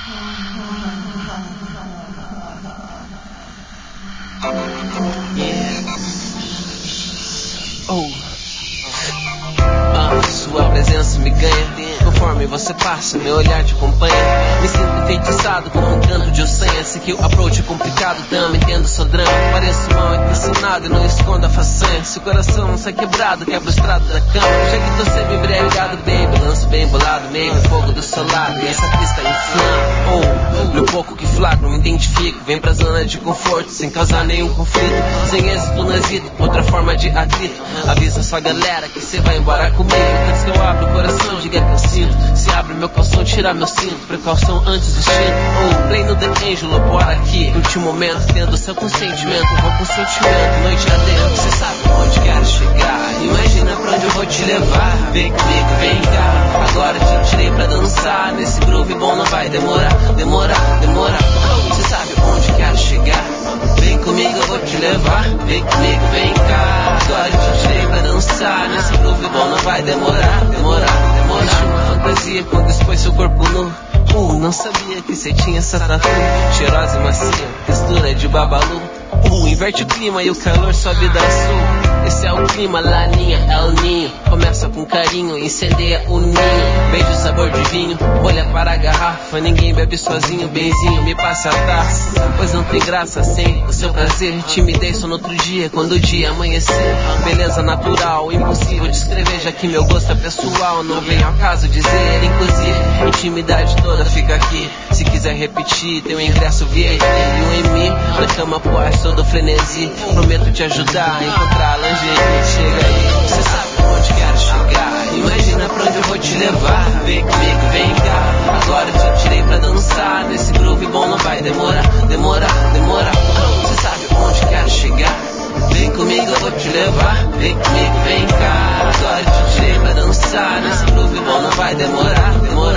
Sua presença me ganha. Conforme você passa, meu olhar te acompanha. Me sinto enfeitiçado como um canto de ossanha. Sei que o approach é complicado, também entendo seu drama. Pareço mal intencionado e não escondo a façanha. Se o coração não sai quebrado, quebra o estrado da cama. Já que tô sempre embriagado, baby, lanço bem bolado, meio fogo do seu lado. E essa pista inflama. No pouco que flagro, me identifico. Vem pra zona de conforto, sem causar nenhum conflito. Sem êxito no êxito, outra forma de atrito. Avisa sua galera que cê vai embora comigo. Antes que eu abro o coração, diga que eu sinto. Se abre meu calção, tira meu cinto. Precaução antes do instinto. Play no The Angelo, por aqui. Último momento, tendo seu consentimento. Vou com sentimento, noite adentro. Cê sabe onde quero chegar. Imagina pra onde eu vou te levar. Vem comigo, vem cá. Agora te tirei pra dançar. Nesse groove bom não vai demorar. Cê sabe onde quero chegar. Vem comigo, eu vou te levar. Vem comigo, vem cá. Agora te tirei pra dançar. Nesse groove bom não vai demorar. Uma fantasia quando expôs seu corpo nu. Não sabia que cê tinha essa tatu. Cheirosa e macia, textura de babalu. Inverte o clima e o calor sobe da sul. Esse é o clima, laninha, é o ninho. Começa com carinho, incendeia o ninho. Beijo, sabor de vinho, olha para a garrafa. Ninguém bebe sozinho, benzinho, me passa a taça. Pois não tem graça sem o seu prazer. Timidez só no outro dia, quando o dia amanhecer. Beleza natural, impossível de escrever, já que meu gosto é pessoal. Não vem ao caso dizer, inclusive, intimidade toda fica aqui. Se quiser repetir, tem um ingresso VIP e um em mim. Na cama pós, todo frenesi. Prometo te ajudar a encontrar a lingerie. Chega aí, cê sabe onde quero chegar. Imagina pra onde eu vou te levar. Vem comigo, vem cá. Agora te tirei pra dançar. Nesse groove bom não vai demorar. Cê sabe onde quero chegar. Vem comigo, eu vou te levar. Vem comigo, vem cá. Agora te tirei pra dançar. Nesse groove bom não vai demorar.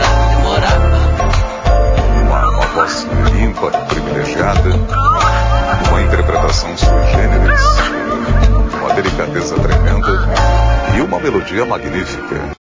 Uma voz limpa, privilegiada, uma interpretação sui generis, uma delicadeza tremenda e uma melodia magnífica.